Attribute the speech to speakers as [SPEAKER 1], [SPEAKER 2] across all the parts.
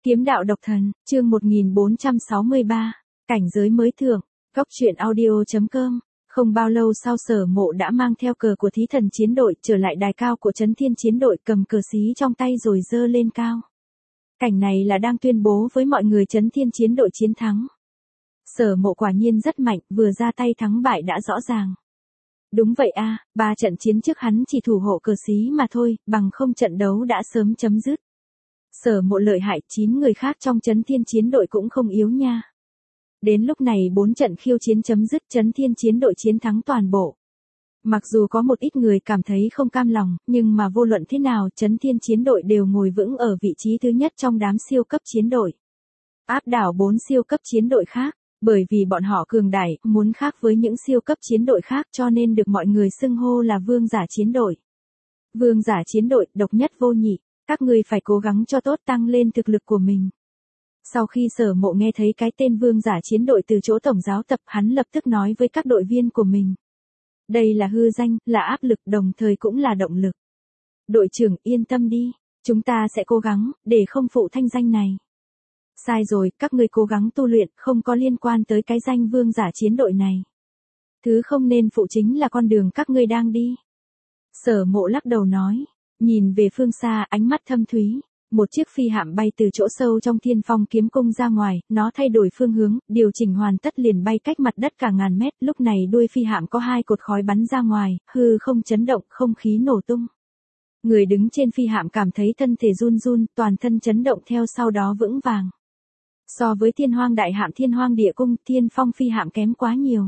[SPEAKER 1] Kiếm đạo độc thần, chương 1463, cảnh giới mới thượng, góc truyện audio.com. Không bao lâu sau Sở Mộ đã mang theo cờ của Thí Thần chiến đội trở lại đài cao của Chấn Thiên chiến đội, cầm cờ xí trong tay rồi giơ lên cao. Cảnh này là đang tuyên bố với mọi người Chấn Thiên chiến đội chiến thắng. Sở Mộ quả nhiên rất mạnh, vừa ra tay thắng bại đã rõ ràng. Đúng vậy a, 3 trận chiến trước hắn chỉ thủ hộ cờ xí mà thôi, bằng không trận đấu đã sớm chấm dứt. Sở Mộ lợi hại, 9 người khác trong Chấn Thiên chiến đội cũng không yếu nha. Đến lúc này 4 trận khiêu chiến chấm dứt, Chấn Thiên chiến đội chiến thắng toàn bộ. Mặc dù có một ít người cảm thấy không cam lòng, nhưng mà vô luận thế nào Chấn Thiên chiến đội đều ngồi vững ở vị trí thứ nhất trong đám siêu cấp chiến đội. Áp đảo 4 siêu cấp chiến đội khác, bởi vì bọn họ cường đại, muốn khác với những siêu cấp chiến đội khác cho nên được mọi người xưng hô là vương giả chiến đội. Vương giả chiến đội, độc nhất vô nhị, các người phải cố gắng cho tốt, tăng lên thực lực của mình. Sau khi Sở Mộ nghe thấy cái tên vương giả chiến đội từ chỗ tổng giáo tập, hắn lập tức nói với các đội viên của mình. Đây là hư danh, là áp lực, đồng thời cũng là động lực. Đội trưởng yên tâm đi, chúng ta sẽ cố gắng, để không phụ thanh danh này. Sai rồi, các ngươi cố gắng tu luyện, không có liên quan tới cái danh vương giả chiến đội này. Thứ không nên phụ chính là con đường các ngươi đang đi. Sở Mộ lắc đầu nói, nhìn về phương xa, ánh mắt thâm thúy. Một chiếc phi hạm bay từ chỗ sâu trong Thiên Phong kiếm cung ra ngoài, nó thay đổi phương hướng, điều chỉnh hoàn tất liền bay cách mặt đất cả ngàn mét, lúc này đuôi phi hạm có 2 cột khói bắn ra ngoài, hư không chấn động, không khí nổ tung. Người đứng trên phi hạm cảm thấy thân thể run run, toàn thân chấn động theo sau đó vững vàng. So với Thiên Hoang đại hạm Thiên Hoang địa cung, Thiên Phong phi hạm kém quá nhiều.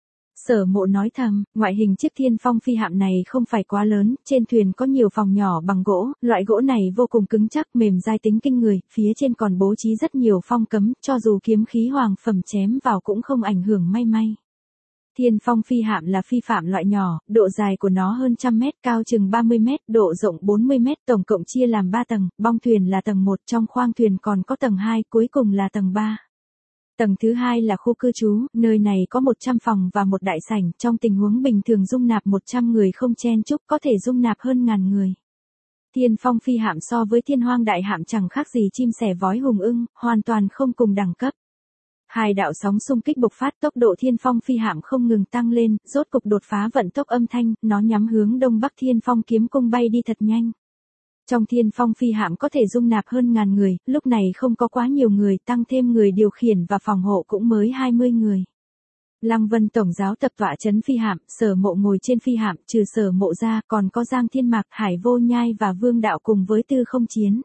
[SPEAKER 1] Sở Mộ nói thầm, ngoại hình chiếc Thiên Phong phi hạm này không phải quá lớn, trên thuyền có nhiều phòng nhỏ bằng gỗ, loại gỗ này vô cùng cứng chắc, mềm dai tính kinh người, phía trên còn bố trí rất nhiều phong cấm, cho dù kiếm khí hoàng phẩm chém vào cũng không ảnh hưởng may may. Thiên Phong phi hạm là phi phạm loại nhỏ, độ dài của nó hơn 100 mét, cao chừng 30 mét, độ rộng 40 mét, tổng cộng chia làm 3 tầng, bong thuyền là tầng 1, trong khoang thuyền còn có tầng 2, cuối cùng là tầng 3. Tầng thứ 2 là khu cư trú, nơi này có 100 phòng và một đại sảnh, trong tình huống bình thường dung nạp 100 người không chen chúc, có thể dung nạp hơn ngàn người. Thiên Phong phi hạm so với Thiên Hoang đại hạm chẳng khác gì chim sẻ vói hùng ưng, hoàn toàn không cùng đẳng cấp. 2 đạo sóng xung kích bộc phát, tốc độ Thiên Phong phi hạm không ngừng tăng lên, rốt cục đột phá vận tốc âm thanh, nó nhắm hướng đông bắc Thiên Phong kiếm cung bay đi thật nhanh. Trong Thiên Phong phi hạm có thể dung nạp hơn ngàn người, lúc này không có quá nhiều người, tăng thêm người điều khiển và phòng hộ cũng mới 20 người. Lăng Vân tổng giáo tập tọa trấn phi hạm, Sở Mộ ngồi trên phi hạm, trừ Sở Mộ ra còn có Giang Thiên Mạc, Hải Vô Nhai và Vương Đạo cùng với Tư Không Chiến.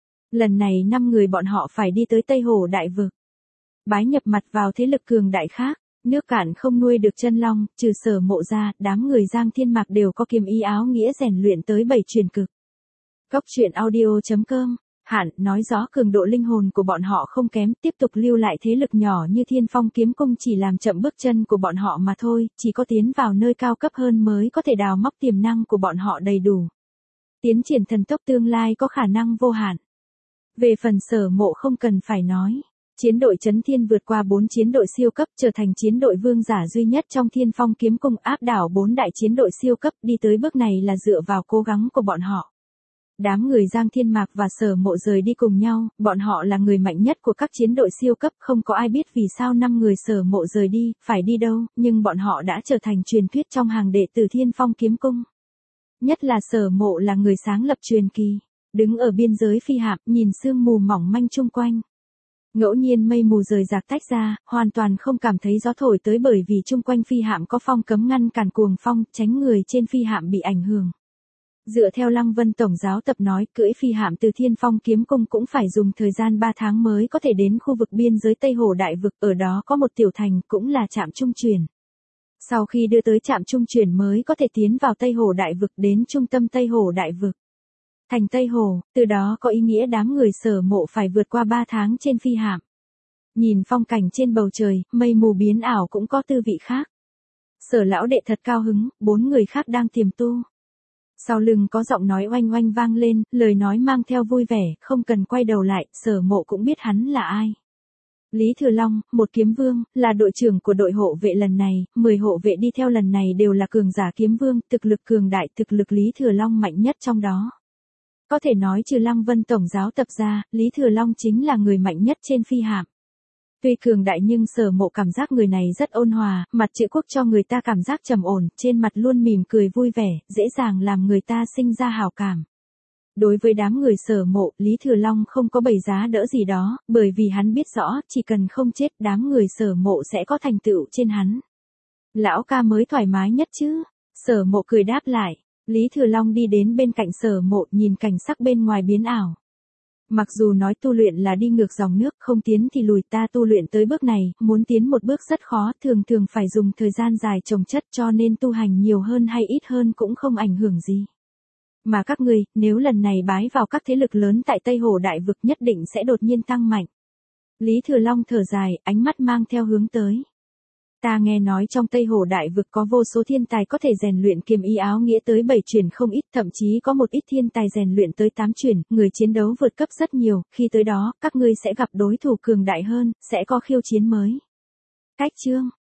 [SPEAKER 1] Lần này 5 người bọn họ phải đi tới Tây Hồ đại vực. Bái nhập mặt vào thế lực cường đại khác, nước cạn không nuôi được chân long, trừ Sở Mộ ra, đám người Giang Thiên Mạc đều có kiếm ý áo nghĩa rèn luyện tới 7 truyền cực. Góc truyện audio.com, Hạn nói rõ cường độ linh hồn của bọn họ không kém, tiếp tục lưu lại thế lực nhỏ như Thiên Phong kiếm cung chỉ làm chậm bước chân của bọn họ mà thôi, chỉ có tiến vào nơi cao cấp hơn mới có thể đào móc tiềm năng của bọn họ đầy đủ. Tiến triển thần tốc tương lai có khả năng vô hạn. Về phần Sở Mộ không cần phải nói. Chiến đội Chấn Thiên vượt qua 4 chiến đội siêu cấp, trở thành chiến đội vương giả duy nhất trong Thiên Phong kiếm cung, áp đảo 4 đại chiến đội siêu cấp, đi tới bước này là dựa vào cố gắng của bọn họ. Đám người Giang Thiên Mạc và Sở Mộ rời đi cùng nhau, bọn họ là người mạnh nhất của các chiến đội siêu cấp, không có ai biết vì sao 5 người Sở Mộ rời đi, phải đi đâu, nhưng bọn họ đã trở thành truyền thuyết trong hàng đệ tử Thiên Phong kiếm cung. Nhất là Sở Mộ là người sáng lập truyền kỳ, đứng ở biên giới phi hạm, nhìn sương mù mỏng manh chung quanh. Ngẫu nhiên mây mù rời rạc tách ra, hoàn toàn không cảm thấy gió thổi tới bởi vì chung quanh phi hạm có phong cấm ngăn cản cuồng phong, tránh người trên phi hạm bị ảnh hưởng. Dựa theo Lăng Vân tổng giáo tập nói, cưỡi phi hạm từ Thiên Phong kiếm cung cũng phải dùng thời gian 3 tháng mới có thể đến khu vực biên giới Tây Hồ đại vực, ở đó có một tiểu thành cũng là trạm trung chuyển. Sau khi đưa tới trạm trung chuyển mới có thể tiến vào Tây Hồ đại vực, đến trung tâm Tây Hồ đại vực. Thành Tây Hồ, từ đó có ý nghĩa đám người Sở Mộ phải vượt qua 3 tháng trên phi hạm. Nhìn phong cảnh trên bầu trời, mây mù biến ảo cũng có tư vị khác. Sở lão đệ thật cao hứng, 4 người khác đang tiềm tu. Sau lưng có giọng nói oanh oanh vang lên, lời nói mang theo vui vẻ, không cần quay đầu lại, Sở Mộ cũng biết hắn là ai. Lý Thừa Long, một kiếm vương, là đội trưởng của đội hộ vệ lần này, 10 hộ vệ đi theo lần này đều là cường giả kiếm vương, thực lực cường đại, thực lực Lý Thừa Long mạnh nhất trong đó. Có thể nói trừ Lăng Vân tổng giáo tập ra, Lý Thừa Long chính là người mạnh nhất trên phi hạm. Tuy cường đại nhưng Sở Mộ cảm giác người này rất ôn hòa, mặt chữ quốc cho người ta cảm giác trầm ổn, trên mặt luôn mỉm cười vui vẻ, dễ dàng làm người ta sinh ra hảo cảm. Đối với đám người Sở Mộ, Lý Thừa Long không có bày giá đỡ gì đó, bởi vì hắn biết rõ, chỉ cần không chết, đám người Sở Mộ sẽ có thành tựu trên hắn. Lão ca mới thoải mái nhất chứ? Sở Mộ cười đáp lại. Lý Thừa Long đi đến bên cạnh Sở Mộ, nhìn cảnh sắc bên ngoài biến ảo. Mặc dù nói tu luyện là đi ngược dòng nước, không tiến thì lùi, ta tu luyện tới bước này, muốn tiến một bước rất khó, thường thường phải dùng thời gian dài chồng chất, cho nên tu hành nhiều hơn hay ít hơn cũng không ảnh hưởng gì. Mà các ngươi, nếu lần này bái vào các thế lực lớn tại Tây Hồ Đại Vực nhất định sẽ đột nhiên tăng mạnh. Lý Thừa Long thở dài, ánh mắt mang theo hướng tới. Ta nghe nói trong Tây Hồ Đại Vực có vô số thiên tài có thể rèn luyện kiếm ý áo nghĩa tới 7 chuyển không ít, thậm chí có một ít thiên tài rèn luyện tới 8 chuyển, người chiến đấu vượt cấp rất nhiều, khi tới đó, các ngươi sẽ gặp đối thủ cường đại hơn, sẽ có khiêu chiến mới. Cách chương